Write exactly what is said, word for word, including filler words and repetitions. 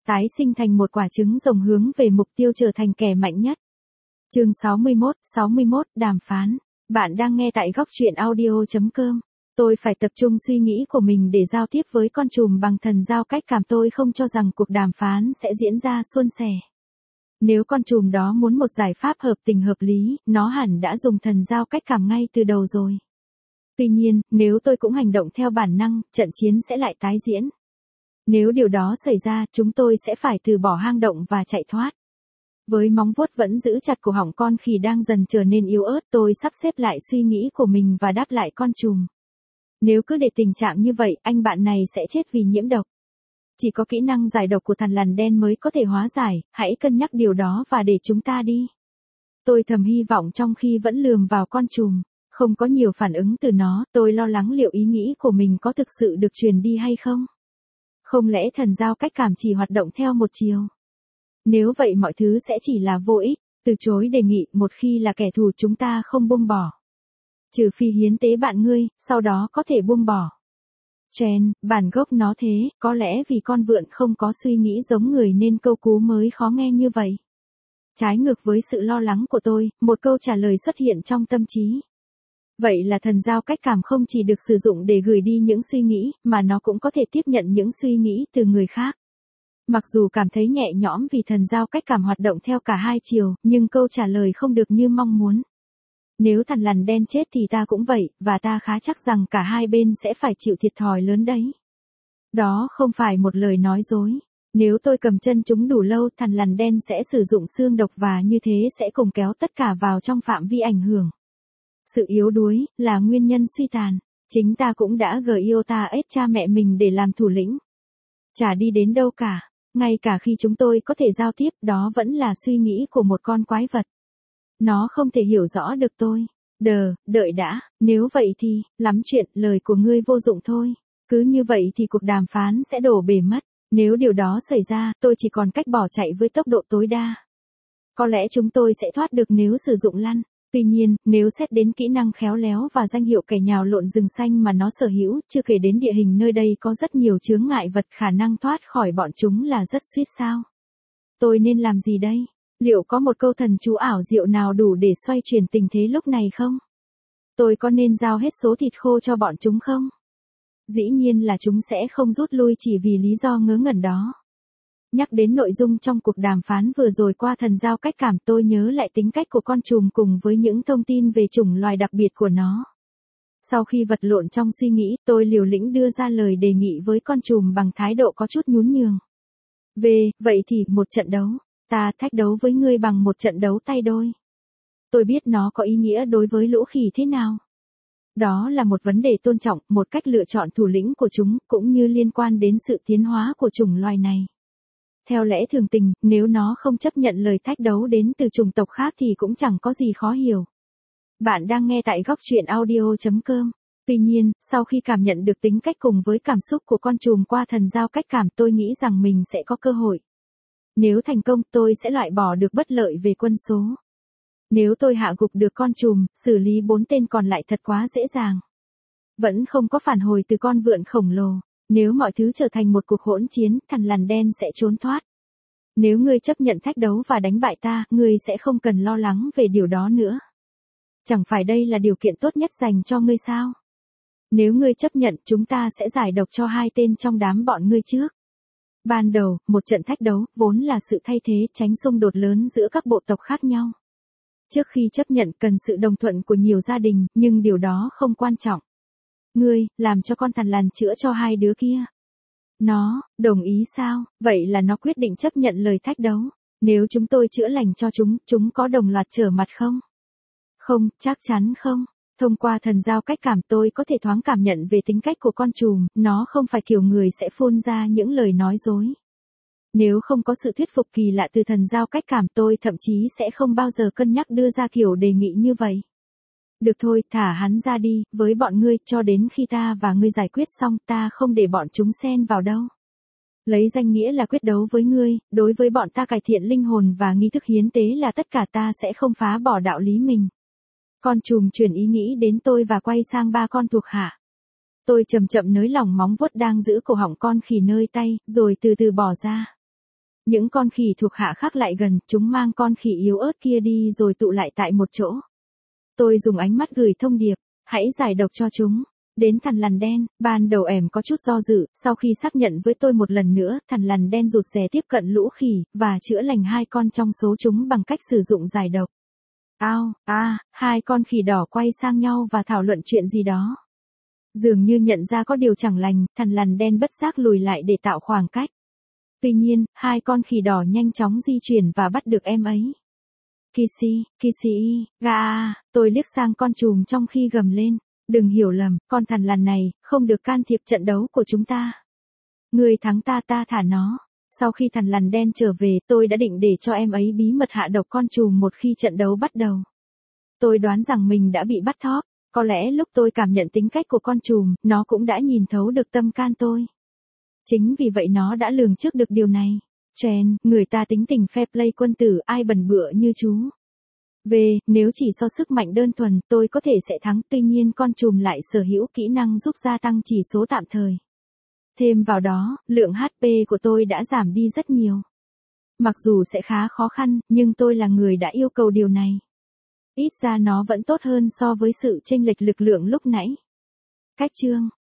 tái sinh thành một quả trứng rồng hướng về mục tiêu trở thành kẻ mạnh nhất. Chương sáu mươi mốt, sáu mươi mốt, đàm phán. Bạn đang nghe tại góc truyện audio chấm com. Tôi phải tập trung suy nghĩ của mình để giao tiếp với con trùm bằng thần giao cách cảm. Tôi không cho rằng cuộc đàm phán sẽ diễn ra suôn sẻ. Nếu con trùm đó muốn một giải pháp hợp tình hợp lý, nó hẳn đã dùng thần giao cách cảm ngay từ đầu rồi. Tuy nhiên, nếu tôi cũng hành động theo bản năng, trận chiến sẽ lại tái diễn. Nếu điều đó xảy ra, chúng tôi sẽ phải từ bỏ hang động và chạy thoát. Với móng vuốt vẫn giữ chặt cổ họng con khỉ đang dần trở nên yếu ớt, tôi sắp xếp lại suy nghĩ của mình và đáp lại con trùm. Nếu cứ để tình trạng như vậy, anh bạn này sẽ chết vì nhiễm độc. Chỉ có kỹ năng giải độc của thằn lằn đen mới có thể hóa giải, hãy cân nhắc điều đó và để chúng ta đi. Tôi thầm hy vọng trong khi vẫn lườm vào con trùm. Không có nhiều phản ứng từ nó, tôi lo lắng liệu ý nghĩ của mình có thực sự được truyền đi hay không. Không lẽ thần giao cách cảm chỉ hoạt động theo một chiều? Nếu vậy mọi thứ sẽ chỉ là vô ích, từ chối đề nghị một khi là kẻ thù chúng ta không buông bỏ. Trừ phi hiến tế bạn ngươi, sau đó có thể buông bỏ. Chen, bản gốc nó thế, có lẽ vì con vượn không có suy nghĩ giống người nên câu cú mới khó nghe như vậy. Trái ngược với sự lo lắng của tôi, một câu trả lời xuất hiện trong tâm trí. Vậy là thần giao cách cảm không chỉ được sử dụng để gửi đi những suy nghĩ, mà nó cũng có thể tiếp nhận những suy nghĩ từ người khác. Mặc dù cảm thấy nhẹ nhõm vì thần giao cách cảm hoạt động theo cả hai chiều, nhưng câu trả lời không được như mong muốn. Nếu thằn lằn đen chết thì ta cũng vậy, và ta khá chắc rằng cả hai bên sẽ phải chịu thiệt thòi lớn đấy. Đó không phải một lời nói dối. Nếu tôi cầm chân chúng đủ lâu, thằn lằn đen sẽ sử dụng xương độc và như thế sẽ cùng kéo tất cả vào trong phạm vi ảnh hưởng. Sự yếu đuối là nguyên nhân suy tàn. Chính ta cũng đã gợi yêu ta ết cha mẹ mình để làm thủ lĩnh. Chả đi đến đâu cả. Ngay cả khi chúng tôi có thể giao tiếp, đó vẫn là suy nghĩ của một con quái vật. Nó không thể hiểu rõ được tôi. Đờ, đợi đã, nếu vậy thì, lắm chuyện, lời của ngươi vô dụng thôi. Cứ như vậy thì cuộc đàm phán sẽ đổ bể mất. Nếu điều đó xảy ra, tôi chỉ còn cách bỏ chạy với tốc độ tối đa. Có lẽ chúng tôi sẽ thoát được nếu sử dụng lăn. Tuy nhiên, nếu xét đến kỹ năng khéo léo và danh hiệu kẻ nhào lộn rừng xanh mà nó sở hữu, chưa kể đến địa hình nơi đây có rất nhiều chướng ngại vật, khả năng thoát khỏi bọn chúng là rất suýt sao. Tôi nên làm gì đây? Liệu có một câu thần chú ảo diệu nào đủ để xoay chuyển tình thế lúc này không? Tôi có nên giao hết số thịt khô cho bọn chúng không? Dĩ nhiên là chúng sẽ không rút lui chỉ vì lý do ngớ ngẩn đó. Nhắc đến nội dung trong cuộc đàm phán vừa rồi qua thần giao cách cảm, tôi nhớ lại tính cách của con trùm cùng với những thông tin về chủng loài đặc biệt của nó. Sau khi vật lộn trong suy nghĩ, tôi liều lĩnh đưa ra lời đề nghị với con trùm bằng thái độ có chút nhún nhường. Về, vậy thì, một trận đấu. Ta thách đấu với ngươi bằng một trận đấu tay đôi. Tôi biết nó có ý nghĩa đối với lũ khỉ thế nào. Đó là một vấn đề tôn trọng, một cách lựa chọn thủ lĩnh của chúng, cũng như liên quan đến sự tiến hóa của chủng loài này. Theo lẽ thường tình, nếu nó không chấp nhận lời thách đấu đến từ chủng tộc khác thì cũng chẳng có gì khó hiểu. Bạn đang nghe tại góc truyện audio chấm com. Tuy nhiên, sau khi cảm nhận được tính cách cùng với cảm xúc của con trùm qua thần giao cách cảm, tôi nghĩ rằng mình sẽ có cơ hội. Nếu thành công, tôi sẽ loại bỏ được bất lợi về quân số. Nếu tôi hạ gục được con trùm, xử lý bốn tên còn lại thật quá dễ dàng. Vẫn không có phản hồi từ con vượn khổng lồ. Nếu mọi thứ trở thành một cuộc hỗn chiến, thằn lằn đen sẽ trốn thoát. Nếu ngươi chấp nhận thách đấu và đánh bại ta, ngươi sẽ không cần lo lắng về điều đó nữa. Chẳng phải đây là điều kiện tốt nhất dành cho ngươi sao? Nếu ngươi chấp nhận, chúng ta sẽ giải độc cho hai tên trong đám bọn ngươi trước. Ban đầu, một trận thách đấu, vốn là sự thay thế tránh xung đột lớn giữa các bộ tộc khác nhau. Trước khi chấp nhận cần sự đồng thuận của nhiều gia đình, nhưng điều đó không quan trọng. Ngươi, làm cho con thằn lằn chữa cho hai đứa kia. Nó, đồng ý sao? Vậy là nó quyết định chấp nhận lời thách đấu. Nếu chúng tôi chữa lành cho chúng, chúng có đồng loạt trở mặt không? Không, chắc chắn không. Thông qua thần giao cách cảm tôi có thể thoáng cảm nhận về tính cách của con trùm, nó không phải kiểu người sẽ phun ra những lời nói dối. Nếu không có sự thuyết phục kỳ lạ từ thần giao cách cảm, tôi thậm chí sẽ không bao giờ cân nhắc đưa ra kiểu đề nghị như vậy. Được thôi, thả hắn ra đi, với bọn ngươi, cho đến khi ta và ngươi giải quyết xong, ta không để bọn chúng xen vào đâu. Lấy danh nghĩa là quyết đấu với ngươi, đối với bọn ta cải thiện linh hồn và nghi thức hiến tế là tất cả, ta sẽ không phá bỏ đạo lý mình. Con trùm chuyển ý nghĩ đến tôi và quay sang ba con thuộc hạ. Tôi chậm chậm nới lỏng móng vuốt đang giữ cổ họng con khỉ nơi tay, rồi từ từ bỏ ra. Những con khỉ thuộc hạ khác lại gần, chúng mang con khỉ yếu ớt kia đi rồi tụ lại tại một chỗ. Tôi dùng ánh mắt gửi thông điệp, hãy giải độc cho chúng. Đến thằn lằn đen, ban đầu ẻm có chút do dự, sau khi xác nhận với tôi một lần nữa, thằn lằn đen rụt rè tiếp cận lũ khỉ, và chữa lành hai con trong số chúng bằng cách sử dụng giải độc. Ao, a, hai con khỉ đỏ quay sang nhau và thảo luận chuyện gì đó. Dường như nhận ra có điều chẳng lành, thằn lằn đen bất giác lùi lại để tạo khoảng cách. Tuy nhiên, hai con khỉ đỏ nhanh chóng di chuyển và bắt được em ấy. Kissy, Kissy, ga, tôi liếc sang con trùm trong khi gầm lên. Đừng hiểu lầm, con thằn lằn này, không được can thiệp trận đấu của chúng ta. Người thắng ta ta thả nó. Sau khi thằn lằn đen trở về, tôi đã định để cho em ấy bí mật hạ độc con trùm một khi trận đấu bắt đầu. Tôi đoán rằng mình đã bị bắt thóp. Có lẽ lúc tôi cảm nhận tính cách của con trùm, nó cũng đã nhìn thấu được tâm can tôi. Chính vì vậy nó đã lường trước được điều này. Chen, người ta tính tình fair play quân tử, ai bẩn bựa như chú. Về, nếu chỉ so sức mạnh đơn thuần, tôi có thể sẽ thắng, tuy nhiên con trùm lại sở hữu kỹ năng giúp gia tăng chỉ số tạm thời. Thêm vào đó, lượng hát pê của tôi đã giảm đi rất nhiều. Mặc dù sẽ khá khó khăn, nhưng tôi là người đã yêu cầu điều này. Ít ra nó vẫn tốt hơn so với sự chênh lệch lực lượng lúc nãy. Cách chương